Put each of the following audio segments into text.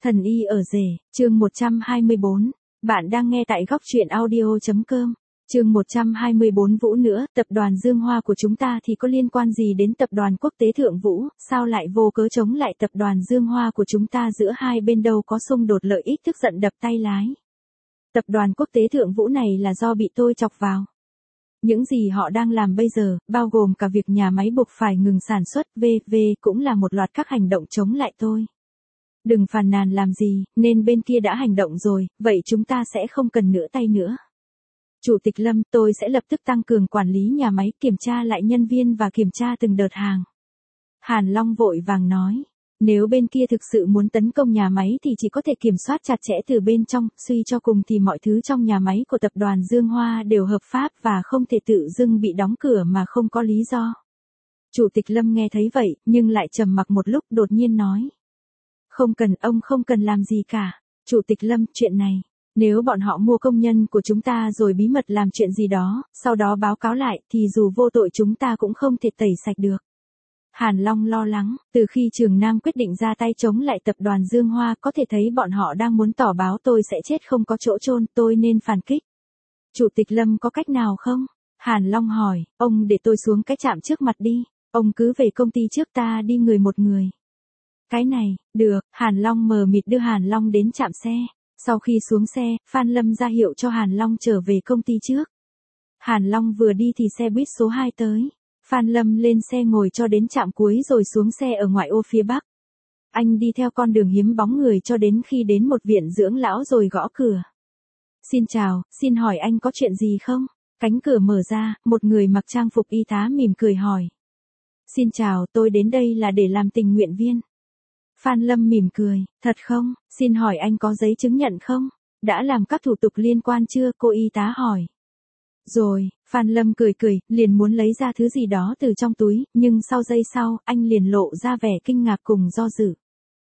Thần y ở rể, chương 124. Bạn đang nghe tại góc truyện audio.com. Chương 124 Vũ nữa, tập đoàn Dương Hoa của chúng ta thì có liên quan gì đến tập đoàn Quốc tế Thượng Vũ, sao lại vô cớ chống lại tập đoàn Dương Hoa của chúng ta, giữa hai bên đâu có xung đột lợi ích, tức giận đập tay lái. Tập đoàn Quốc tế Thượng Vũ này là do bị tôi chọc vào. Những gì họ đang làm bây giờ, bao gồm cả việc nhà máy buộc phải ngừng sản xuất, v.v. cũng là một loạt các hành động chống lại tôi. Đừng phàn nàn làm gì, nên bên kia đã hành động rồi, vậy chúng ta sẽ không cần nữa tay nữa. Chủ tịch Lâm, tôi sẽ lập tức tăng cường quản lý nhà máy, kiểm tra lại nhân viên và kiểm tra từng đợt hàng. Hàn Long vội vàng nói, nếu bên kia thực sự muốn tấn công nhà máy thì chỉ có thể kiểm soát chặt chẽ từ bên trong, suy cho cùng thì mọi thứ trong nhà máy của tập đoàn Dương Hoa đều hợp pháp và không thể tự dưng bị đóng cửa mà không có lý do. Chủ tịch Lâm nghe thấy vậy, nhưng lại trầm mặc một lúc, đột nhiên nói. Không cần, ông không cần làm gì cả. Chủ tịch Lâm, chuyện này, nếu bọn họ mua công nhân của chúng ta rồi bí mật làm chuyện gì đó, sau đó báo cáo lại, thì dù vô tội chúng ta cũng không thể tẩy sạch được. Hàn Long lo lắng, từ khi Trường Nam quyết định ra tay chống lại tập đoàn Dương Hoa, có thể thấy bọn họ đang muốn tỏ báo tôi sẽ chết không có chỗ chôn, tôi nên phản kích. Chủ tịch Lâm có cách nào không? Hàn Long hỏi, ông để tôi xuống cái trạm trước mặt đi, ông cứ về công ty trước, ta đi người một người. Cái này, được, Hàn Long mờ mịt đưa Hàn Long đến trạm xe. Sau khi xuống xe, Phan Lâm ra hiệu cho Hàn Long trở về công ty trước. Hàn Long vừa đi thì xe buýt số 2 tới. Phan Lâm lên xe ngồi cho đến trạm cuối rồi xuống xe ở ngoại ô phía Bắc. Anh đi theo con đường hiếm bóng người cho đến khi đến một viện dưỡng lão rồi gõ cửa. Xin chào, xin hỏi anh có chuyện gì không? Cánh cửa mở ra, một người mặc trang phục y tá mỉm cười hỏi. Xin chào, tôi đến đây là để làm tình nguyện viên. Phan Lâm mỉm cười, thật không, xin hỏi anh có giấy chứng nhận không? Đã làm các thủ tục liên quan chưa? Cô y tá hỏi. Rồi, Phan Lâm cười cười, liền muốn lấy ra thứ gì đó từ trong túi, nhưng sau giây sau, anh liền lộ ra vẻ kinh ngạc cùng do dự.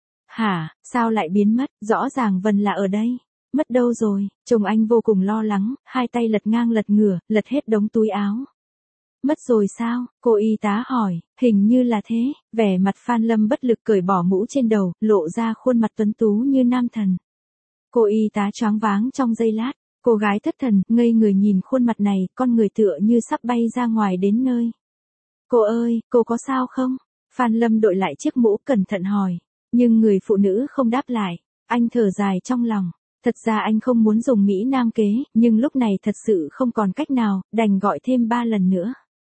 Hả, sao lại biến mất, rõ ràng Vân là ở đây. Mất đâu rồi? Chồng anh vô cùng lo lắng, hai tay lật ngang lật ngửa, lật hết đống túi áo. Mất rồi sao? Cô y tá hỏi, hình như là thế. Vẻ mặt Phan Lâm bất lực cởi bỏ mũ trên đầu, lộ ra khuôn mặt tuấn tú như nam thần. Cô y tá choáng váng trong giây lát, cô gái thất thần, ngây người nhìn khuôn mặt này, con người tựa như sắp bay ra ngoài đến nơi. Cô ơi, cô có sao không? Phan Lâm đội lại chiếc mũ cẩn thận hỏi, nhưng người phụ nữ không đáp lại. Anh thở dài trong lòng. Thật ra anh không muốn dùng Mỹ Nam kế, nhưng lúc này thật sự không còn cách nào, đành gọi thêm 3 lần nữa.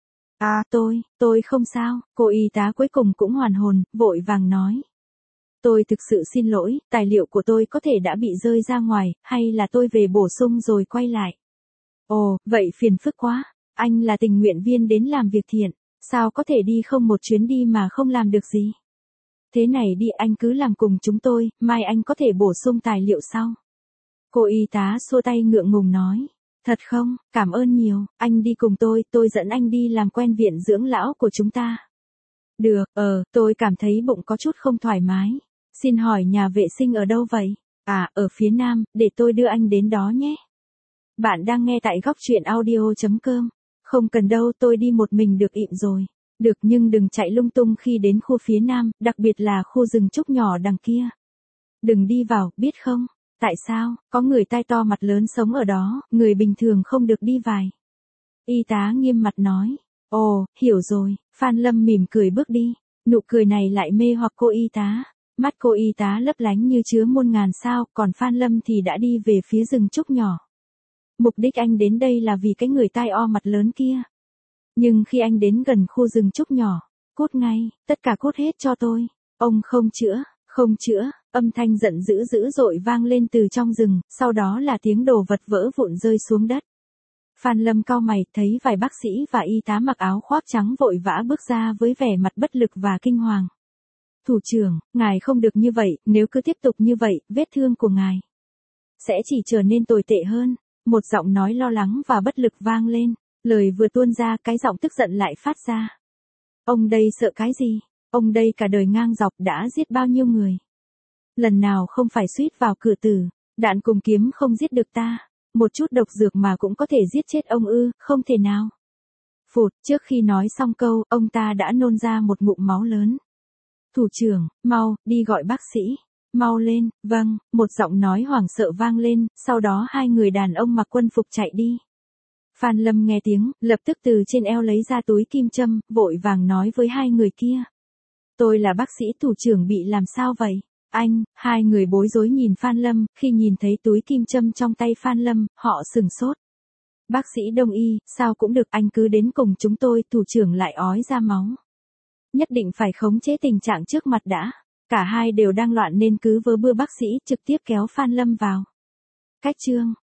À, tôi không sao, cô y tá cuối cùng cũng hoàn hồn, vội vàng nói. Tôi thực sự xin lỗi, tài liệu của tôi có thể đã bị rơi ra ngoài, hay là tôi về bổ sung rồi quay lại. Ồ, vậy phiền phức quá, anh là tình nguyện viên đến làm việc thiện, sao có thể đi không một chuyến đi mà không làm được gì. Thế này đi, anh cứ làm cùng chúng tôi, mai anh có thể bổ sung tài liệu sau. Cô y tá xua tay ngượng ngùng nói. Thật không, cảm ơn nhiều, anh đi cùng tôi dẫn anh đi làm quen viện dưỡng lão của chúng ta. Được, tôi cảm thấy bụng có chút không thoải mái. Xin hỏi nhà vệ sinh ở đâu vậy? À, ở phía nam, để tôi đưa anh đến đó nhé. Bạn đang nghe tại góc truyện audio.com. Không cần đâu, tôi đi một mình được ịm rồi. Được, nhưng đừng chạy lung tung khi đến khu phía nam, đặc biệt là khu rừng trúc nhỏ đằng kia. Đừng đi vào, biết không? Tại sao? Có người tai to mặt lớn sống ở đó, người bình thường không được đi vài. Y tá nghiêm mặt nói. Ồ, hiểu rồi. Phan Lâm mỉm cười bước đi. Nụ cười này lại mê hoặc cô y tá. Mắt cô y tá lấp lánh như chứa muôn ngàn sao, còn Phan Lâm thì đã đi về phía rừng trúc nhỏ. Mục đích anh đến đây là vì cái người tai o mặt lớn kia. Nhưng khi anh đến gần khu rừng trúc nhỏ, cút ngay, tất cả cút hết cho tôi. Ông không chữa, âm thanh giận dữ dữ dội vang lên từ trong rừng, sau đó là tiếng đồ vật vỡ vụn rơi xuống đất. Phan Lâm cau mày, thấy vài bác sĩ và y tá mặc áo khoác trắng vội vã bước ra với vẻ mặt bất lực và kinh hoàng. Thủ trưởng, ngài không được như vậy, nếu cứ tiếp tục như vậy, vết thương của ngài sẽ chỉ trở nên tồi tệ hơn. Một giọng nói lo lắng và bất lực vang lên, lời vừa tuôn ra cái giọng tức giận lại phát ra. Ông đây sợ cái gì? Ông đây cả đời ngang dọc đã giết bao nhiêu người. Lần nào không phải suýt vào cửa tử, đạn cùng kiếm không giết được ta. Một chút độc dược mà cũng có thể giết chết ông ư, không thể nào. Phụt, trước khi nói xong câu, ông ta đã nôn ra một ngụm máu lớn. Thủ trưởng, mau, đi gọi bác sĩ. Mau lên, vâng, một giọng nói hoảng sợ vang lên, sau đó hai người đàn ông mặc quân phục chạy đi. Phan Lâm nghe tiếng, lập tức từ trên eo lấy ra túi kim châm, vội vàng nói với hai người kia. Tôi là bác sĩ thủ trưởng, bị làm sao vậy? Anh, hai người bối rối nhìn Phan Lâm, khi nhìn thấy túi kim châm trong tay Phan Lâm, họ sừng sốt. Bác sĩ Đông y, sao cũng được, anh cứ đến cùng chúng tôi, thủ trưởng lại ói ra máu. Nhất định phải khống chế tình trạng trước mặt đã. Cả hai đều đang loạn nên cứ vớ bưa bác sĩ trực tiếp kéo Phan Lâm vào. Cách chương